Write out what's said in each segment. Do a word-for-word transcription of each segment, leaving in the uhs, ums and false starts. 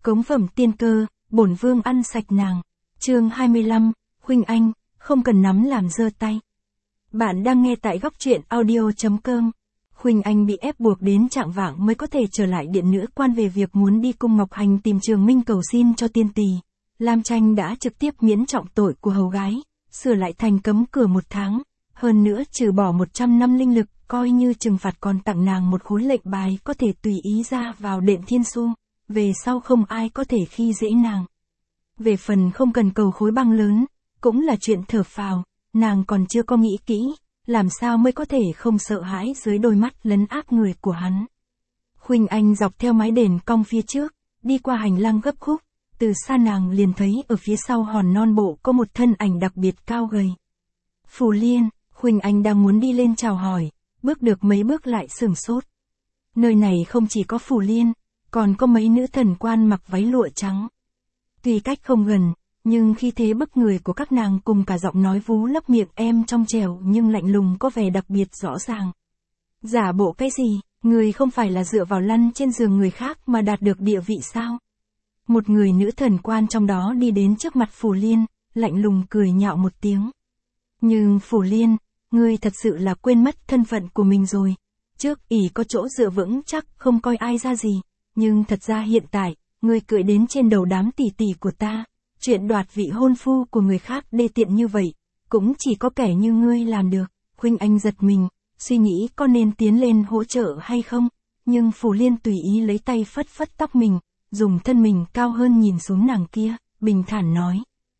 Cống phẩm tiên cơ, bổn vương ăn sạch nàng. Chương hai mươi lăm, Khuynh Anh, không cần nắm làm giơ tay. Bạn đang nghe tại góc truyện audio chấm com. Khuynh Anh bị ép buộc đến trạng vạng mới có thể trở lại điện nữ quan về việc muốn đi cung Ngọc Hành tìm Trường Minh cầu xin cho tiên tỳ. Lam Tranh đã trực tiếp miễn trọng tội của hầu gái, sửa lại thành cấm cửa một tháng, hơn nữa trừ bỏ một trăm năm linh lực, coi như trừng phạt còn tặng nàng một khối lệnh bài có thể tùy ý ra vào đệm thiên su, về sau không ai có thể khi dễ nàng. Về phần không cần cầu khối băng lớn, cũng là chuyện thở phào, nàng còn chưa có nghĩ kỹ, làm sao mới có thể không sợ hãi dưới đôi mắt lấn áp người của hắn. Khuynh Anh dọc theo mái đền cong phía trước, đi qua hành lang gấp khúc, từ xa nàng liền thấy ở phía sau hòn non bộ có một thân ảnh đặc biệt cao gầy. Phù Liên, Khuynh Anh đang muốn đi lên chào hỏi, bước được mấy bước lại sửng sốt. Nơi này không chỉ có Phù Liên, còn có mấy nữ thần quan mặc váy lụa trắng. Tuy cách không gần, nhưng khi thế bức người của các nàng cùng cả giọng nói vú lấp miệng em trong trẻo nhưng lạnh lùng có vẻ đặc biệt rõ ràng. Giả bộ cái gì, người không phải là dựa vào lăn trên giường người khác mà đạt được địa vị sao? Một người nữ thần quan trong đó đi đến trước mặt Phù Liên, lạnh lùng cười nhạo một tiếng. Nhưng Phù Liên, ngươi thật sự là quên mất thân phận của mình rồi. Trước ỷ có chỗ dựa vững chắc không coi ai ra gì, nhưng thật ra hiện tại, ngươi cười đến trên đầu đám tỷ tỷ của ta. Chuyện đoạt vị hôn phu của người khác đê tiện như vậy, cũng chỉ có kẻ như ngươi làm được. Khuynh Anh giật mình, suy nghĩ có nên tiến lên hỗ trợ hay không, nhưng Phù Liên tùy ý lấy tay phất phất tóc mình, dùng thân mình cao hơn nhìn xuống nàng kia, bình thản nói.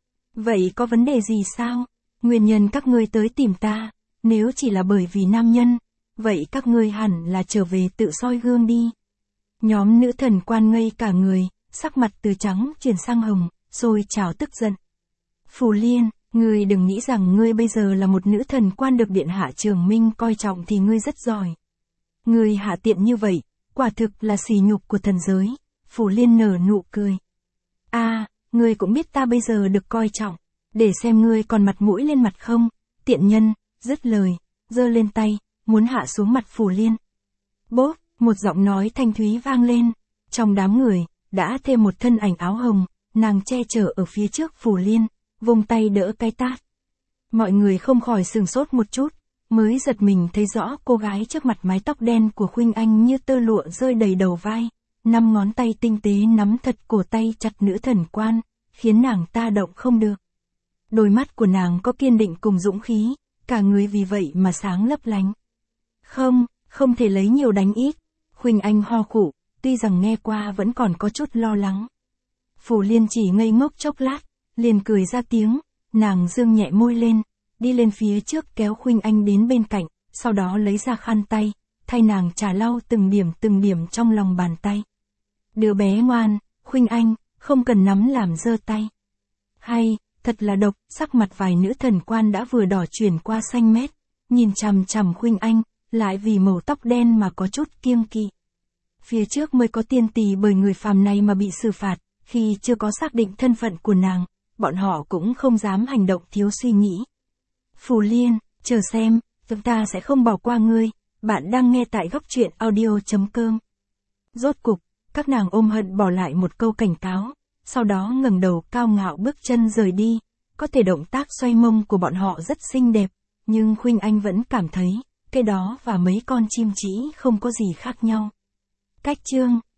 Vậy có vấn đề gì sao? Nguyên nhân các ngươi tới tìm ta, nếu chỉ là bởi vì nam nhân, vậy các ngươi hẳn là trở về tự soi gương đi. Nhóm nữ thần quan ngây cả người, sắc mặt từ trắng chuyển sang hồng, rồi trào tức giận. Phù Liên, ngươi đừng nghĩ rằng ngươi bây giờ là một nữ thần quan được điện hạ Trường Minh coi trọng thì ngươi rất giỏi. Ngươi hạ tiện như vậy, quả thực là sỉ nhục của thần giới. Phù Liên nở nụ cười. A, à, ngươi cũng biết ta bây giờ được coi trọng, để xem ngươi còn mặt mũi lên mặt không, tiện nhân, dứt lời, giơ lên tay, muốn hạ xuống mặt Phù Liên. Bốp, một giọng nói thanh thúy vang lên, trong đám người, đã thêm một thân ảnh áo hồng, nàng che chở ở phía trước Phù Liên, vung tay đỡ cái tát. Mọi người không khỏi sửng sốt một chút, mới giật mình thấy rõ cô gái trước mặt mái tóc đen của Khuynh Anh như tơ lụa rơi đầy đầu vai, năm ngón tay tinh tế nắm thật cổ tay chặt nữ thần quan, khiến nàng ta động không được. Đôi mắt của nàng có kiên định cùng dũng khí, cả người vì vậy mà sáng lấp lánh. Không, không thể lấy nhiều đánh ít. Khuynh Anh ho khụ, tuy rằng nghe qua vẫn còn có chút lo lắng. Phù Liên chỉ ngây ngốc chốc lát, liền cười ra tiếng, nàng dương nhẹ môi lên, đi lên phía trước kéo Khuynh Anh đến bên cạnh, sau đó lấy ra khăn tay, thay nàng trà lau từng điểm từng điểm trong lòng bàn tay. Đứa bé ngoan, Khuynh Anh, không cần nắm làm giơ tay. Hay, thật là độc, sắc mặt vài nữ thần quan đã vừa đỏ chuyển qua xanh mét, nhìn chằm chằm Khuynh Anh, lại vì màu tóc đen mà có chút kiêng kỵ. Phía trước mới có tiên tỳ bởi người phàm này mà bị xử phạt, khi chưa có xác định thân phận của nàng, bọn họ cũng không dám hành động thiếu suy nghĩ. Phù Liên, chờ xem, chúng ta sẽ không bỏ qua ngươi, bạn đang nghe tại góc truyện audio chấm com. Rốt cục, các nàng ôm hận bỏ lại một câu cảnh cáo, sau đó ngẩng đầu cao ngạo bước chân rời đi, có thể động tác xoay mông của bọn họ rất xinh đẹp, nhưng Khuynh Anh vẫn cảm thấy, cái đó và mấy con chim chỉ không có gì khác nhau. Cách chương